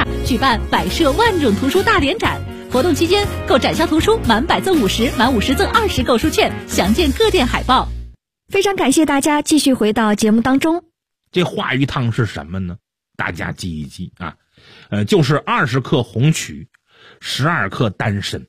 举办百设万种图书大联展。活动期间，购展销图书满100赠50，满50赠20购书券，详见各店海报。 非常感谢大家继续回到节目当中。 这化鱼汤是什么呢？大家记一记啊，就是20克红曲，12克丹参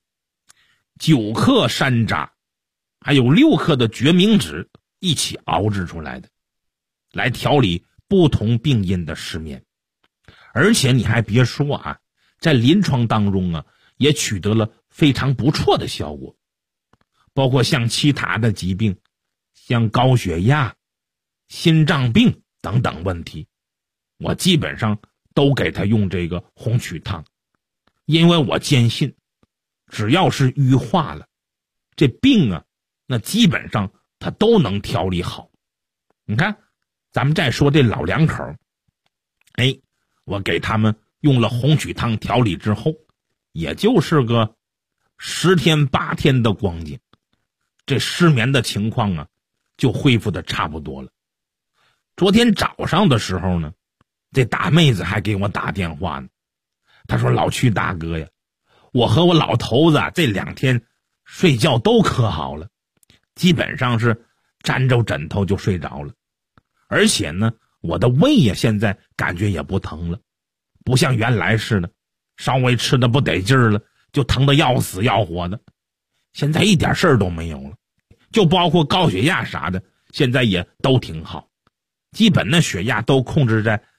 ，9克山楂，还有6克的决明子一起熬制出来的，来调理不同病因的失眠。而且你还别说啊，在临床当中啊，也取得了非常不错的效果，包括像其他的疾病，像高血压、心脏病等等问题，我基本上都给他用这个红曲汤，因为我坚信，只要是瘀化了，这病啊，那基本上他都能调理好。你看，咱们再说这老两口，我给他们用了红曲汤调理之后，也就是个10天8天的光景，这失眠的情况啊，就恢复的差不多了。昨天早上的时候呢，这大妹子还给我打电话呢，她说：“老曲大哥呀，我和我老头子这2天睡觉都可好了，基本上是沾着枕头就睡着了，而且呢，我的胃呀现在感觉也不疼了，不像原来似的，稍微吃的不得劲儿了就疼得要死要活的，现在一点事儿都没有了，就包括高血压啥的，现在也都挺好，基本的血压都控制在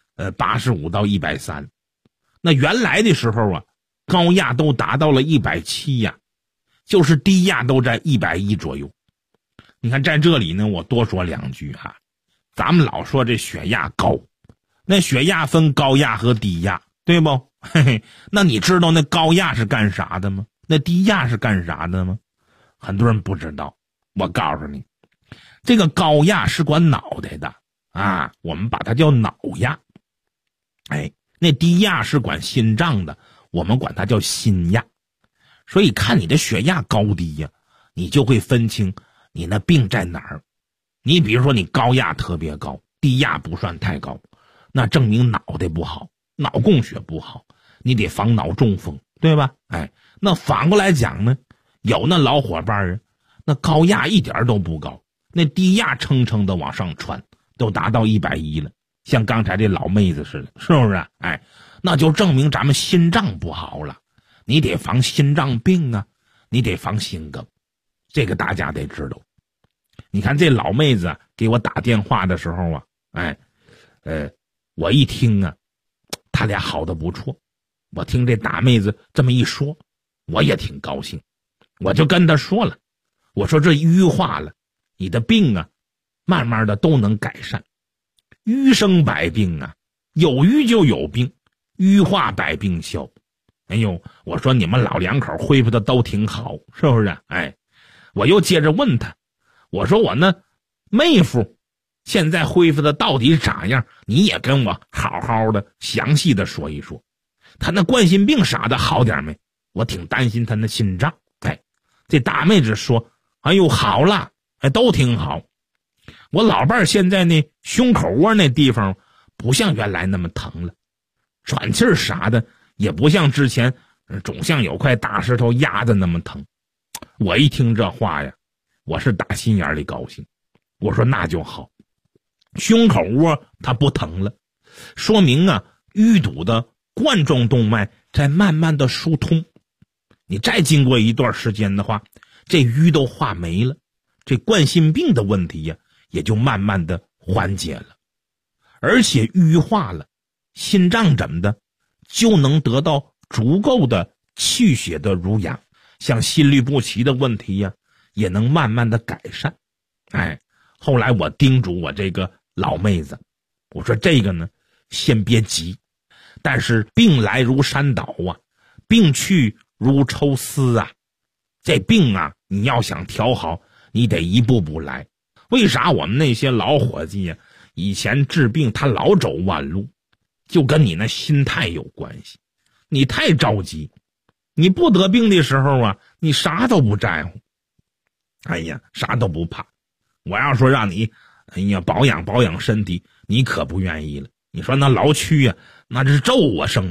85到130，那原来的时候啊，高压都达到了170呀，就是低压都在110左右。你看在这里呢，我多说2句哈，咱们老说这血压高，那血压分高压和低压，对不？嘿嘿，那你知道那高压是干啥的吗？那低压是干啥的吗？很多人不知道，我告诉你，这个高压是管脑袋的啊，我们把它叫脑压。那低压是管心脏的，我们管它叫心压。所以看你的血压高低呀，你就会分清你那病在哪儿。你比如说你高压特别高，低压不算太高，那证明脑袋不好，脑供血不好，你得防脑中风，对吧？那反过来讲呢，有那老伙伴啊，那高压一点都不高，那低压蹭蹭的往上窜，都达到110了，像刚才这老妹子似的，是不是？那就证明咱们心脏不好了，你得防心脏病啊，你得防心梗，这个大家得知道。你看这老妹子给我打电话的时候啊，我一听啊，他俩好的不错，我听这大妹子这么一说，我也挺高兴，我就跟她说了，我说这瘀化了，你的病啊，慢慢的都能改善。瘀生百病啊，有瘀就有病，瘀化百病消。我说你们老两口恢复的都挺好，是不是？我又接着问他，我说我那妹夫现在恢复的到底咋样？你也跟我好好的详细的说一说，他那冠心病啥的好点没？我挺担心他那心脏。这大妹子说，好了，都挺好。我老伴儿现在那胸口窝那地方不像原来那么疼了，喘气儿啥的也不像之前总像有块大石头压的那么疼。我一听这话呀，我是打心眼里高兴，我说那就好，胸口窝它不疼了，说明啊淤堵的冠状动脉在慢慢的疏通，你再经过一段时间的话，这淤都化没了，这冠心病的问题呀也就慢慢的缓解了，而且淤化了，心脏怎么的就能得到足够的气血的濡养，像心律不齐的问题呀也能慢慢的改善。后来我叮嘱我这个老妹子，我说这个呢先别急，但是病来如山倒啊，病去如抽丝啊，这病啊你要想调好，你得一步步来。为啥我们那些老伙计呀，以前治病他老走弯路，就跟你那心态有关系。你太着急，你不得病的时候啊，你啥都不在乎，啥都不怕。我要说让你保养身体，你可不愿意了。你说那老区呀，那是咒我生病了。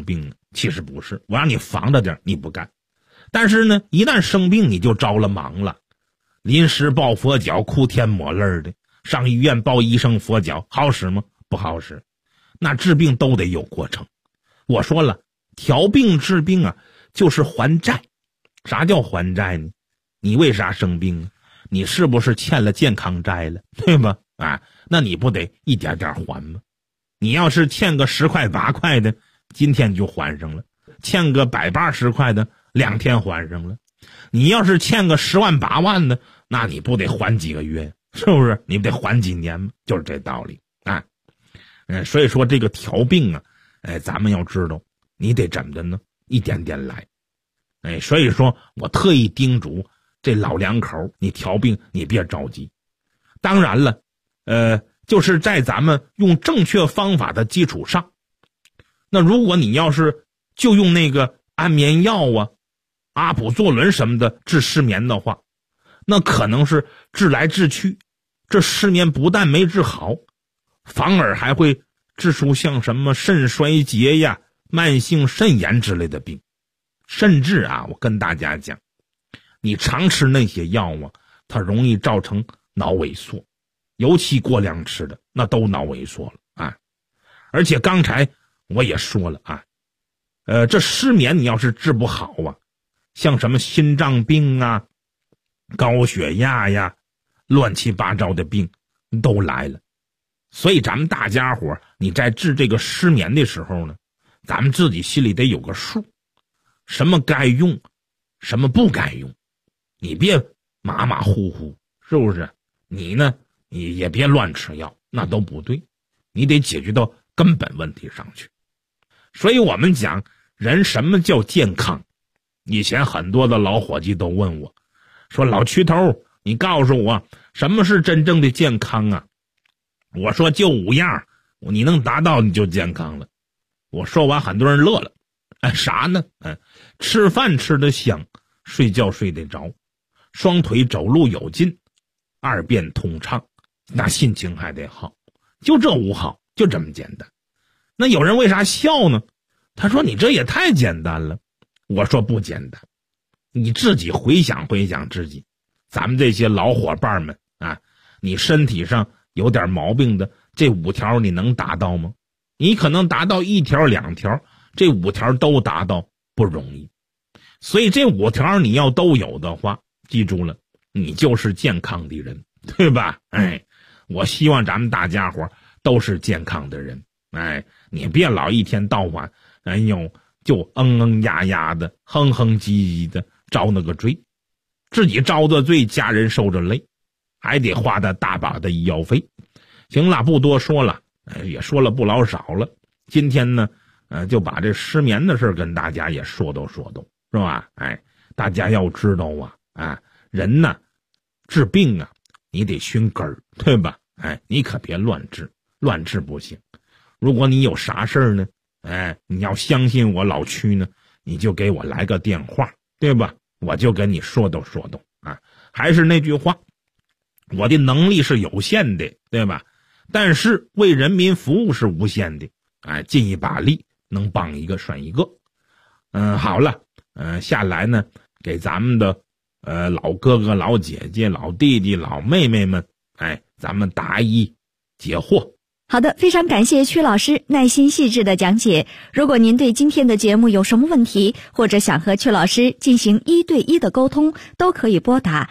其实不是，我让你防着点，你不干。但是呢，一旦生病你就着了忙了，临时抱佛脚，哭天抹泪的，上医院抱医生佛脚，好使吗？不好使。那治病都得有过程。我说了，调病治病啊，就是还债。啥叫还债呢？你为啥生病啊？你是不是欠了健康债了，对吧？啊，那你不得一点点还吗？你要是欠个10块8块的，今天就还上了；欠个180块的，2天还上了。你要是欠个10万8万的，那你不得还几个月，是不是？你不得还几年吗？就是这道理啊。所以说这个调病啊，咱们要知道，你得怎么的呢？一点点来。所以说我特意叮嘱这老两口，你调病你别着急。当然了，就是在咱们用正确方法的基础上，那如果你要是就用那个安眠药啊、阿普唑仑什么的治失眠的话，那可能是治来治去，这失眠不但没治好，反而还会治出像什么肾衰竭呀、慢性肾炎之类的病。甚至啊，我跟大家讲，你常吃那些药啊，它容易造成脑萎缩，尤其过量吃的那都脑萎缩了啊。而且刚才我也说了啊，这失眠你要是治不好啊，像什么心脏病啊、高血压呀、乱七八糟的病都来了。所以咱们大家伙你在治这个失眠的时候呢，咱们自己心里得有个数，什么该用，什么不该用，你别马马虎虎，是不是？你呢，你也别乱吃药，那都不对，你得解决到根本问题上去。所以我们讲人什么叫健康，以前很多的老伙计都问我，说老区头，你告诉我什么是真正的健康啊？我说就5样，你能达到你就健康了。我说完很多人乐了，啥呢？吃饭吃得香，睡觉睡得着，双腿走路有劲，2便通畅，那心情还得好，就这5好，就这么简单。那有人为啥笑呢？他说你这也太简单了。我说不简单，你自己回想回想自己，咱们这些老伙伴们啊，你身体上有点毛病的，这5条你能达到吗？你可能达到1条2条，这5条都达到不容易。所以这5条你要都有的话，记住了，你就是健康的人，对吧？我希望咱们大家伙都是健康的人。你别老一天到晚就呀呀的哼哼唧唧的遭那个罪，自己遭的罪，家人受着累，还得花的大把的医药费。行了，不多说了，也说了不老少了。今天呢，就把这失眠的事跟大家也说道，是吧？大家要知道啊，人呢治病啊，你得寻根儿，对吧？你可别乱治，乱治不行。如果你有啥事儿呢，你要相信我老区呢，你就给我来个电话，对吧？我就跟你说道啊。还是那句话，我的能力是有限的，对吧？但是为人民服务是无限的，尽一把力，能帮一个算一个。好了，下来呢，给咱们的老哥哥、老姐姐、老弟弟、老妹妹们，咱们答疑解惑。 好的，非常感谢曲老师耐心细致的讲解。如果您对今天的节目有什么问题，或者想和曲老师进行1对1的沟通，都可以拨打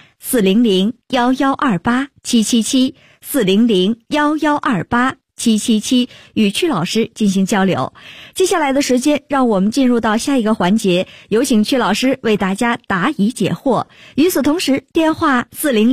400-1128-777，400-1128-777，与曲老师进行交流。接下来的时间，让我们进入到下一个环节，有请曲老师为大家答疑解惑。与此同时，电话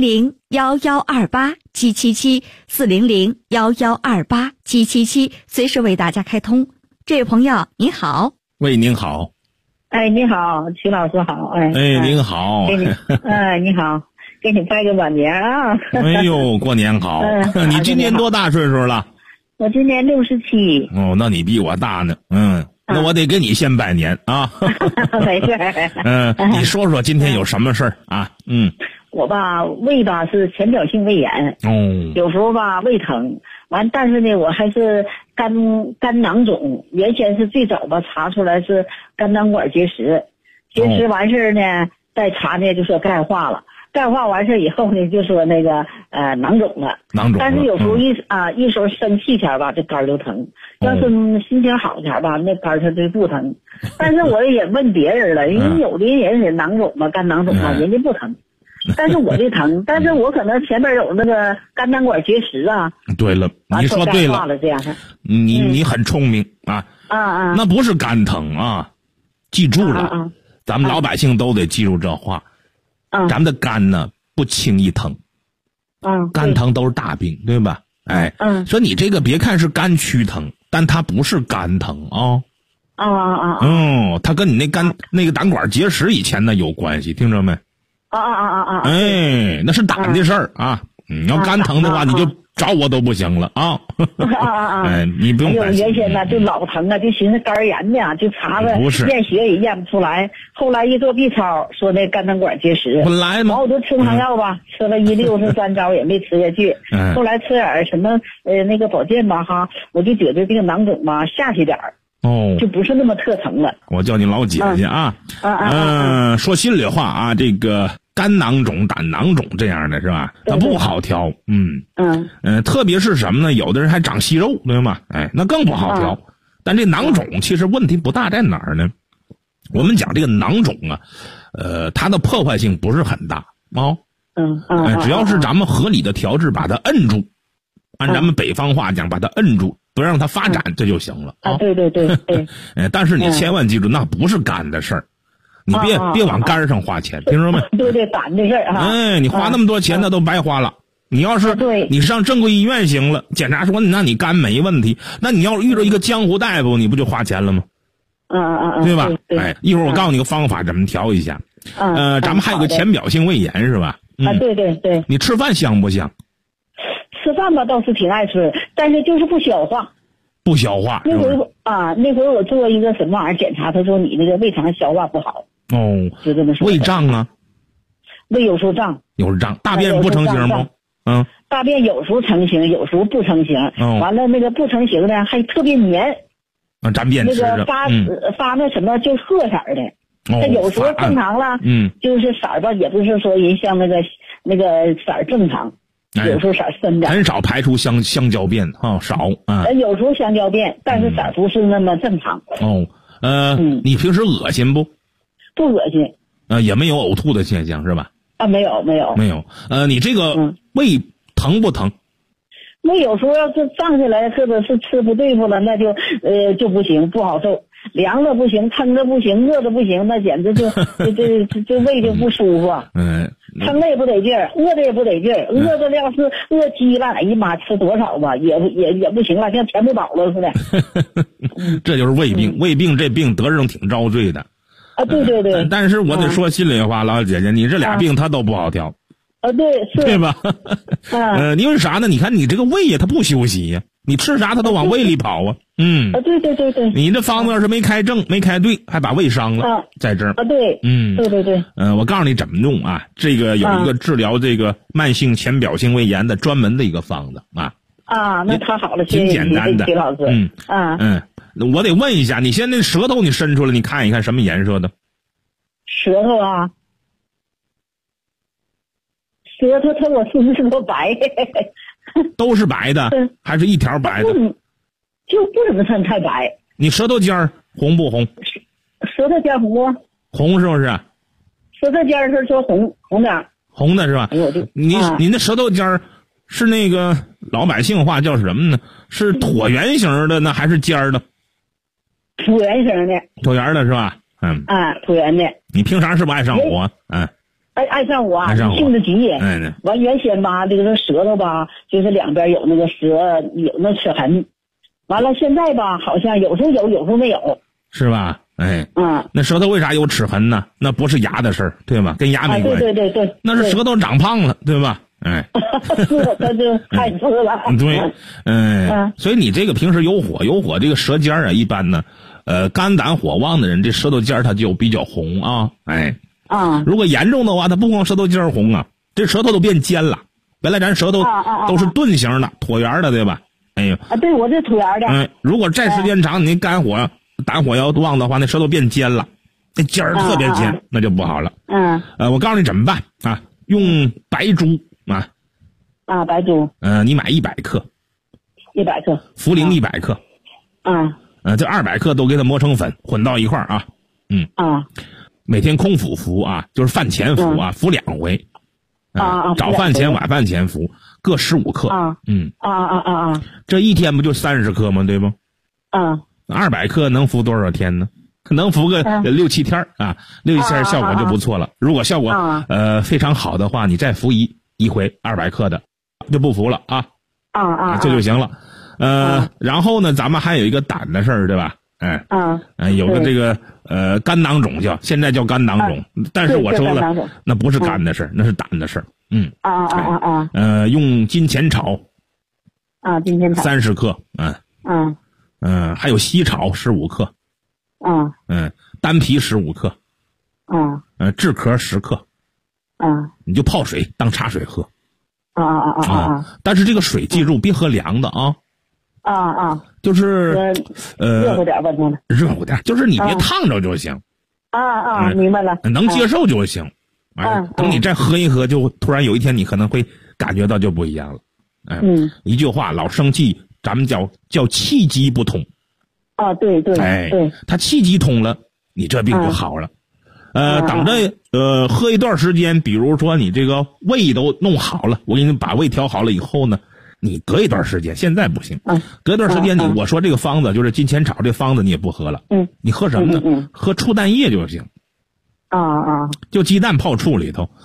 400-1128-777，400-1128-777，随时为大家开通。这位朋友您好。 喂，您好。 你好，曲老师好。 您好。 你好，给你拜个晚年啊。 哎呦，过年好。你今年多大岁数了？ 我今年67。 哦，那你比我大呢。那我得给你先拜年啊。 没事。 你说说今天有什么事儿啊？ 我吧胃吧是浅表性胃炎。有时候吧胃疼， 完，但是呢，我还是肝囊肿，原先是最早吧查出来是肝囊管结石，结石完事儿呢，再查呢就说钙化了。钙化完事以后呢，就说那个囊肿了，但是有时候一时候生气前吧，这肝就疼；要是心情好前吧，那肝它就不疼。但是我也问别人了，因为有的人是囊肿嘛，肝囊肿嘛，人家不疼，但是我这疼，但是我可能前边有那个肝囊管结石啊。 对了，你说对了， 这样你很聪明啊。那不是肝疼啊，记住了，咱们老百姓都得记住这话。咱们的肝呢不轻易疼，肝疼都是大病，对吧？哎，所以你这个别看是肝区疼，但它不是肝疼啊。它跟你那个胆管结石以前呢有关系，听着没？哎，那是胆的事儿啊。你要肝疼的话，你就找我都不行了啊！哎，你不用担心。 原先呢就老疼啊，就寻思肝炎呢，就查了验血也验不出来。后来一做 B 超，说那肝囊管结石。 本来嘛， 我都吃抗药吧，吃了163招也没吃下去。后来吃点什么那个保健吧哈，我就觉得这个囊肿吧下去点儿。就不是那么特疼了。 我叫你老姐姐啊。说心里话啊，这个肝囊肿、胆囊肿这样的是吧？它不好调。特别是什么呢？有的人还长息肉，对吗？哎，那更不好调。但这囊肿其实问题不大在哪儿呢？我们讲这个囊肿啊，它的破坏性不是很大只要是咱们合理的调治，把它摁住，按咱们北方话讲，把它摁住。不让它发展，这就行了对。 但是你千万记住，那不是肝的事儿，你别往肝上花钱，听说没？ 对，胆的事儿啊。 哎，你花那么多钱，那都白花了。你要是你上正规医院行了，检查说那你肝没问题，那你要遇到一个江湖大夫，你不就花钱了吗？对吧？哎，一会儿我告诉你个方法，怎么调一下。咱们还有个浅表性胃炎是吧？ 对。 你吃饭香不香？ 吃饭吧倒是挺爱吃，但是就是不消化。 不消化。 那回我做一个什么玩意儿检查，他说你那个胃肠消化不好。就这么说。 胃胀啊？ 胃有时候胀。 有时候胀，大便不成形不？ 大便有时候成型，有时候不成形。完了那个不成形的还特别黏。 沾便吃那个发那什么就褐色的。它有时候正常了。就是色儿吧，也不是说人像那个色儿正常。有时候色深点， 很少排出香蕉便少有时候香蕉便，但是色不是那么正常。 你平时恶心不？ 不恶心。 也没有呕吐的现象是吧？ 没有。 你这个胃疼不疼？ 那有时候要是胀下来，或者是吃不对付了，那就不行，不好受。凉的不行，撑的不行，饿的不行，那简直就胃就不舒服。撑的也不得劲儿，饿的也不得劲儿，饿的要是饿急了，哎呀妈，吃多少吧，也不行了，像填不饱了似的。 这就是胃病，胃病这病得上挺遭罪的。 对。 但是我得说心里话，老姐姐，你这俩病它都不好调。对吧？因为啥呢？你看你这个胃呀，它不休息呀，你吃啥它都往胃里跑啊。 对。 你这方子要是没开正没开对，还把胃伤了，在这儿。 对。对。 我告诉你怎么弄啊？这个有一个治疗这个慢性浅表性胃炎的专门的一个方子那太好了， 挺简单的。 徐老师。 我得问一下，你现在舌头你伸出来，你看一看什么颜色的？ 舌头啊。舌头我是不是都白？ 都是白的，还是一条白的？ 就不怎么算太白。 你舌头尖儿红不红？ 舌头尖红不？ 红是不是？ 舌头尖是说红点。 红的是吧？你那舌头尖儿是那个老百姓话叫什么呢？是椭圆形的呢，还是尖儿的？ 椭圆形的。 椭圆的是吧？ 椭圆的。 你平常是不是爱上火？ 爱上火，性子急。完原先吧，这个舌头吧，就是两边有那个有那齿痕。完了现在吧，好像有时候有，有时候没有。 是吧？那舌头为啥有齿痕呢？那不是牙的事儿，对吧？跟牙没关系。 对。 那是舌头长胖了，对吧？ 是，他就太吃了。 对。所以你这个平时有火，这个舌尖啊，一般呢，肝胆火旺的人，这舌头尖它就比较红啊。如果严重的话，它不光舌头尖红啊，这舌头都变尖了。原来咱舌头都是钝形的、椭圆的，对吧？ 哎呦啊，对我这土窑的。 如果这时间长，你肝火胆火要旺的话，那舌头变尖了，那尖儿特别尖，那就不好了。我告诉你怎么办啊？用白术白术。 你买100克 ，100克， 茯苓100克。这200克都给它磨成粉，混到一块儿啊。每天空腹服啊，就是饭前服啊，服2回。早饭前、晚饭前服，各15克。这一天不就30克吗？对不？200克能服多少天呢？能服个6、7天啊，6、7天效果就不错了。如果效果非常好的话，你再服一回200克的，就不服了啊。这就行了。然后呢，咱们还有一个胆的事儿，对吧？有个这个肝囊肿现在叫肝囊肿，但是我说了，那不是肝的事儿，那是胆的事儿。用金钱草。 金钱草 30克。还有西草15克。丹皮15克。炙壳10克。你就泡水当茶水喝。但是这个水记住别喝凉的啊。就是热乎点吧， 热乎点，就是你别烫着就行。 明白了， 能接受就行。等你再喝一喝，就突然有一天你可能会感觉到就不一样了。一句话，老生气，咱们叫气机不通。 对， 他气机通了，你这病就好了。等着喝一段时间，比如说你这个胃都弄好了，我给你把胃调好了以后呢，你隔一段时间，现在不行。隔一段时间我说这个方子就是金钱草这方子你也不喝了。你喝什么呢？喝醋蛋液就行。就鸡蛋泡醋里头。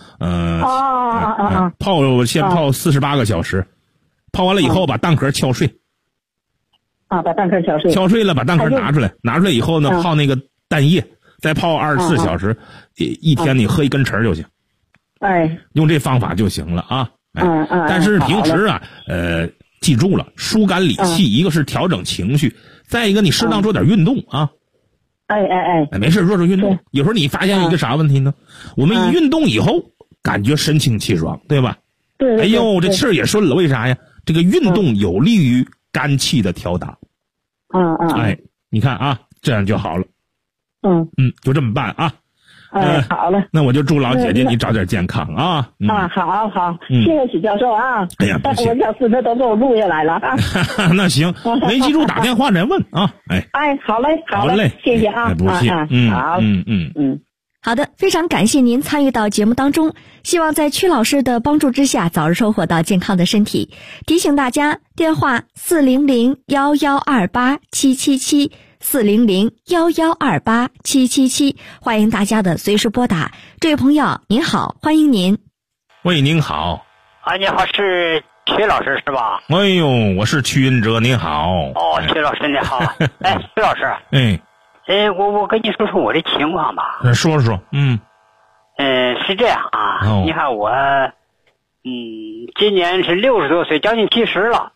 先泡48个小时，泡完了以后把蛋壳敲碎。 把蛋壳敲碎了，把蛋壳拿出来以后呢，泡那个蛋液，再泡24小时，一天你喝1根匙就行。用这方法就行了啊。但是平时啊，记住了，疏肝理气，一个是调整情绪，再一个你适当做点运动啊。没事做运动。有时候你发现一个啥问题呢？我们一运动以后，感觉神清气爽，对吧？哎呦，这气儿也顺了，为啥呀？这个运动有利于肝气的调达。你看啊，这样就好了。就这么办啊。 好了， 那我就祝老姐姐你早点健康啊。 好，谢谢许教授啊。 哎呀，不行， 我小孙子都给我录下来了啊。 那行，没记住打电话再问啊。 好嘞，谢谢啊。 不谢。 好。 好的，非常感谢您参与到节目当中，希望在曲老师的帮助之下，早日收获到健康的身体。提醒大家，电话400-1128-777。400-1128-777，欢迎大家的随时拨打。这位朋友您好，欢迎您。 喂，您好。 你好，是曲老师是吧？ 哎呦，我是曲云哲，您好。 曲老师你好。曲老师。我跟你说说我的情况吧。 说说。 是这样啊。你看我，今年是60多岁，将近70了。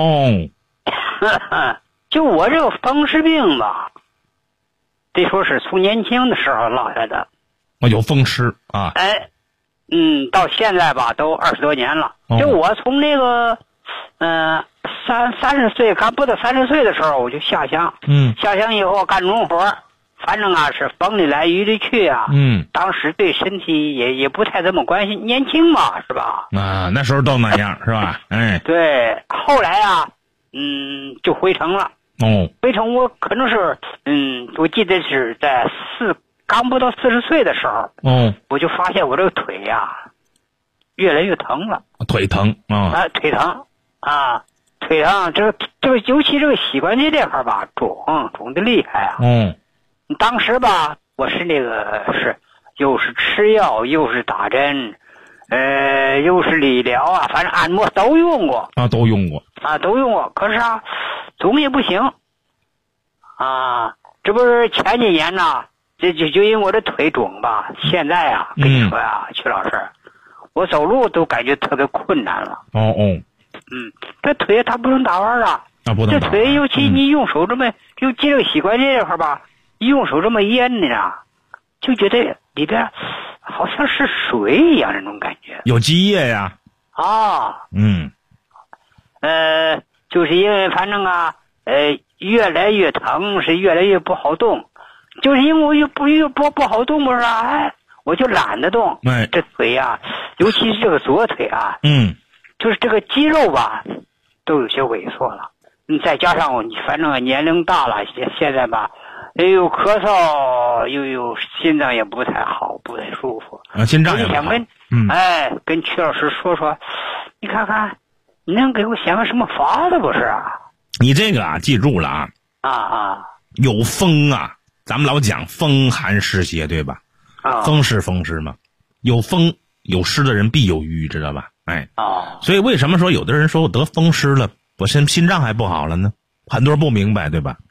就我这个风湿病吧，得说是从年轻的时候落下的。 有风湿啊。 到现在吧，都20多年了。就我从那个30岁，刚不到30岁的时候，我就下乡。下乡以后干农活，反正啊是风里来雨里去啊。当时对身体也不太这么关心，年轻嘛，是吧？ 那时候都那样是吧？ 对，后来啊，就回城了。回城我可能是，我记得是在刚不到40岁的时候，我就发现我这个腿呀，越来越疼了。 腿疼啊？ 腿疼啊，腿疼，这个尤其这个膝关节这块吧，肿的厉害啊。当时吧，我是又是吃药，又是打针，又是理疗啊，反正按摩都用过。 都用过。 可是啊，总也不行。这不是前几年呢，就因为我这腿肿吧，现在啊，跟你说呀，曲老师，我走路都感觉特别困难了。这腿它不能打弯啊。这腿尤其你用手这么，尤其这个膝关节这块吧，一用手这么捏呢，就觉得里边好像是水一样那种感觉。 有积液呀。 就是因为反正啊，越来越疼，是越来越不好动，就是因为我越不好动，不是啊，我就懒得动。这腿啊，尤其是这个左腿啊，就是这个肌肉吧，都有些萎缩了。再加上你反正年龄大了，现在吧，又咳嗽，又有心脏也不太好，不太舒服。 心脏也不好。 跟曲老师说说，你看看，你能给我想个什么法子不是啊？ 你这个啊，记住了有风啊，咱们老讲风寒湿邪，对吧？风湿嘛，有风有湿的人必有瘀，知道吧？所以为什么说有的人说我得风湿了，我心脏还不好了呢？很多人不明白，对吧？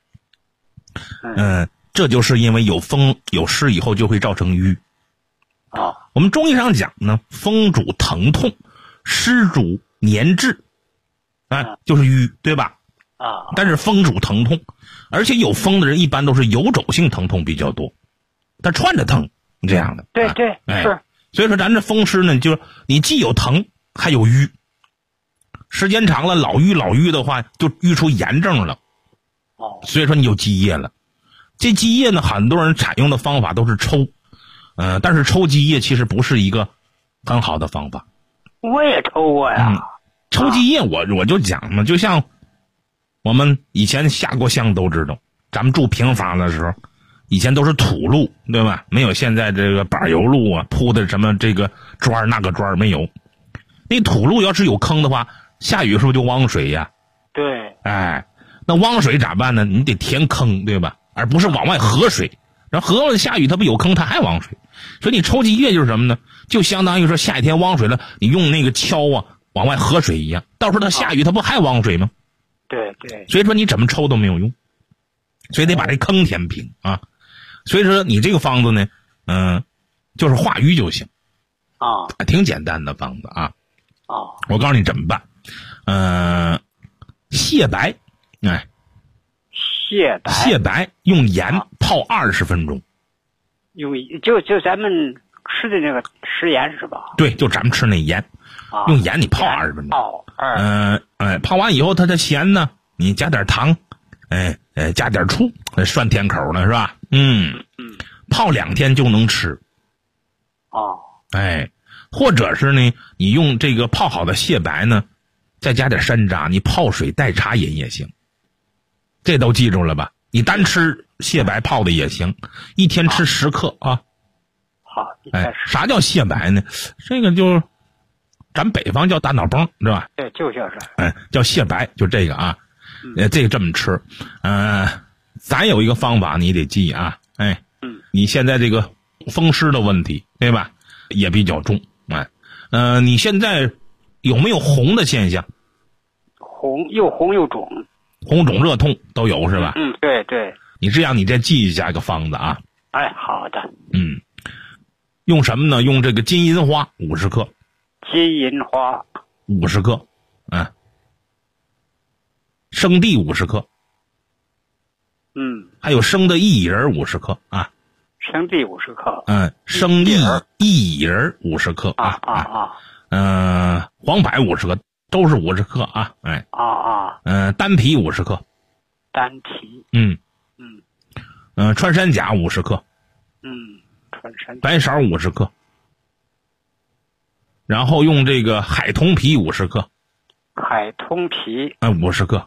这就是因为有风有湿以后就会造成瘀。我们中医上讲呢，风主疼痛，湿主粘滞，就是瘀，对吧？但是风主疼痛，而且有风的人一般都是游走性疼痛比较多，他串着疼这样的。 对，是。 所以说咱这风湿呢，就是你既有疼还有瘀，时间长了老瘀的话，就淤出炎症了。所以说你有积液了。这积液呢，很多人采用的方法都是抽，但是抽积液其实不是一个很好的方法。 我也抽过呀。 抽积液我就讲嘛，就像我们以前下过乡都知道，咱们住平房的时候，以前都是土路，对吧？没有现在这个柏油路啊，铺的什么这个砖那个砖没有。那土路要是有坑的话，下雨是不是就汪水呀？ 对。 那汪水咋办呢？你得填坑，对吧？而不是往外合水。然后河下雨它不有坑，它还汪水。所以你抽积液就是什么呢？就相当于说下一天汪水了，你用那个锹啊往外合水一样，到时候它下雨它不还汪水吗？ 对。 所以说你怎么抽都没有用，所以得把这坑填平啊。所以说你这个方子呢，就是化瘀就行挺简单的方子啊。我告诉你怎么办。蟹白，蟹白用盐泡20分钟。 就咱们吃的那个食盐是吧？ 对，就咱们吃那盐，用盐你泡20分钟。泡完以后它的咸呢，你加点糖，加点醋，涮甜口呢是吧？泡2天就能吃。或者是呢，你用这个泡好的蟹白呢，再加点山楂，你泡水代茶饮也行。这都记住了吧？你单吃蟹白泡的也行，一天吃10克啊。 好， 啥叫蟹白呢？这个就咱北方叫大脑崩，是吧？ 对，就叫叫蟹白，就这个啊。这个这么吃。咱有一个方法你得记啊。你现在这个风湿的问题，对吧？也比较重。你现在有没有红的现象？ 又红又肿。 红肿热痛都有是吧？ 对。 你这样你再记一下一个方子啊。 好的。 用什么呢？用这个金银花50克。 金银花 50克。生地50克。还有生的薏仁50克啊。 生地50克。 生薏仁50克黄柏50克，都是50克啊。丹皮50克。 丹皮。 穿山甲50克。 穿山甲。 白芍50克。然后用这个海桐皮50克。 海桐皮。 50克。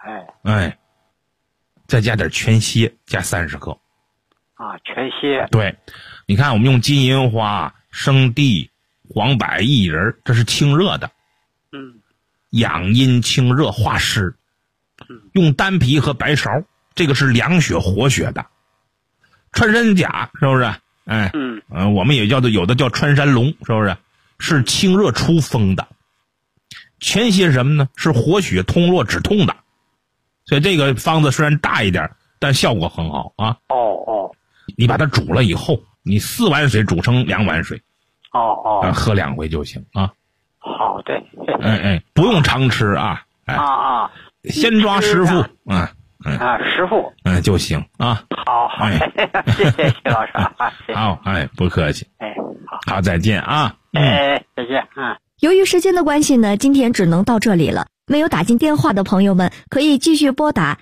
再加点全蝎，加30克。 全蝎。 对，你看我们用金银花、生地、黄柏、薏仁，这是清热的。养阴清热化湿。用丹皮和白芍，这个是凉血活血的。穿山甲是不是？我们也叫做有的叫穿山龙，是不是？是清热出风的。全蝎是什么呢？是活血通络止痛的。所以这个方子虽然大一点，但效果很好啊。你把它煮了以后，你4碗水煮成2碗水。喝2回就行啊。 好的。 不用常吃啊。先抓10副。 10副。 就行啊。 好。谢谢徐老师。 好，不客气。好，再见啊。 再见。 由于时间的关系呢，今天只能到这里了。 没有打进电话的朋友们，可以继续拨打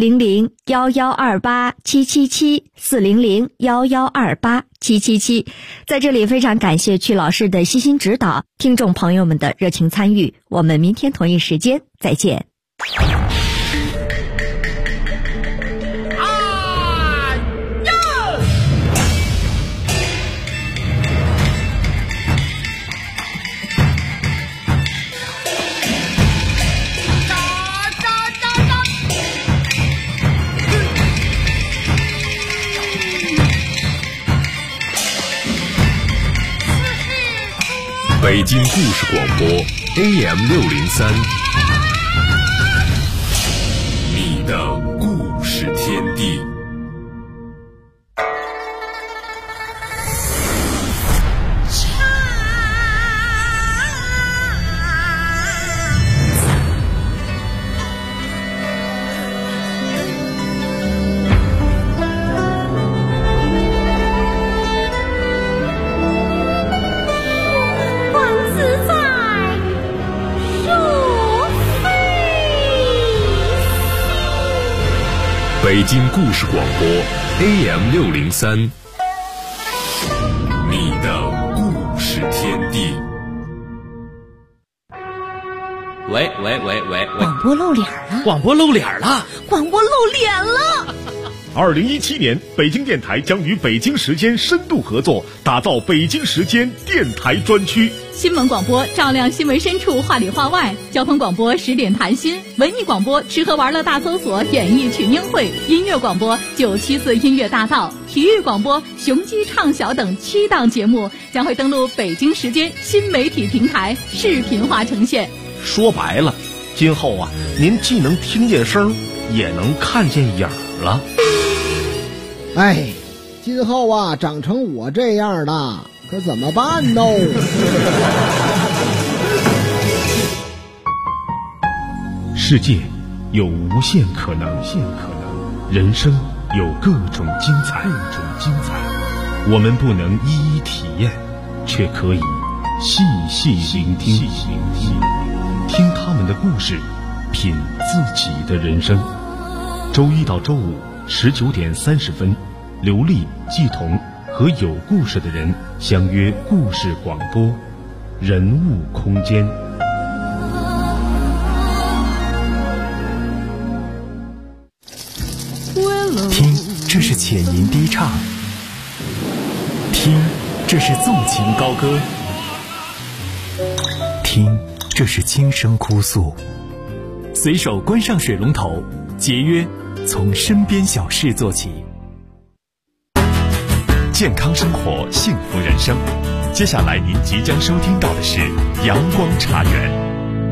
400-1128-777，400-1128-777。在这里非常感谢曲老师的悉心指导，听众朋友们的热情参与。我们明天同一时间再见。 北京故事广播 AM603， 你的故事天地。北京故事广播 AM603， 你的故事天地。 喂， 广播露脸了！ 广播露脸了 ！2017年，北京电台将与北京时间深度合作，打造北京时间电台专区。 新闻广播照亮新闻深处，话里话外；交通广播10点谈心；文艺广播吃喝玩乐大搜索，演艺群英会；音乐广播974音乐大道；体育广播雄鸡畅晓等7档节目将会登陆北京时间新媒体平台，视频化呈现。 说白了，今后啊，您既能听见声，也能看见影了。 哎，今后啊，长成我这样的，可怎么办呢？ 世界有无限可能，人生有各种精彩。我们不能一一体验，却可以细细聆听，听他们的故事，品自己的人生。周一到周五19点30分，刘丽、季彤和有故事的人相约故事广播，人物空间。 听，这是浅吟低唱；听，这是纵情高歌；听，这是轻声哭诉。随手关上水龙头，节约从身边小事做起。 健康生活，幸福人生。接下来您即将收听到的是阳光茶园。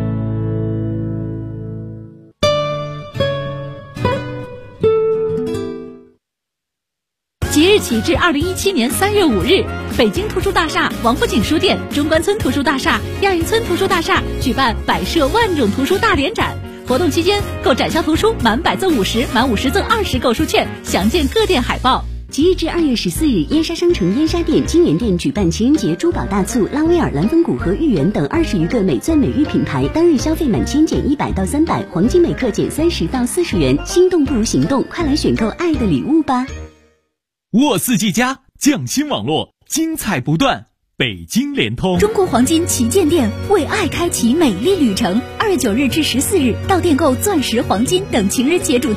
即日起至2017年3月5日，北京图书大厦、王府井书店、中关村图书大厦、亚运村图书大厦举办摆设万种图书大联展。活动期间，购展销图书满100赠50，满50赠20购书券，详见各店海报。 即日至2月14日，燕莎商城燕莎店、金源店举办情人节珠宝大促，拉威尔、蓝风谷和豫园等20余个美钻美玉品牌，当日消费满千减100到300，黄金每克减30到40元。心动不如行动，快来选购爱的礼物吧！ 沃四季家匠心网络，精彩不断。北京联通中国黄金旗舰店为爱开启美丽旅程。2月9日至14日，到店购钻石、黄金等情人节主题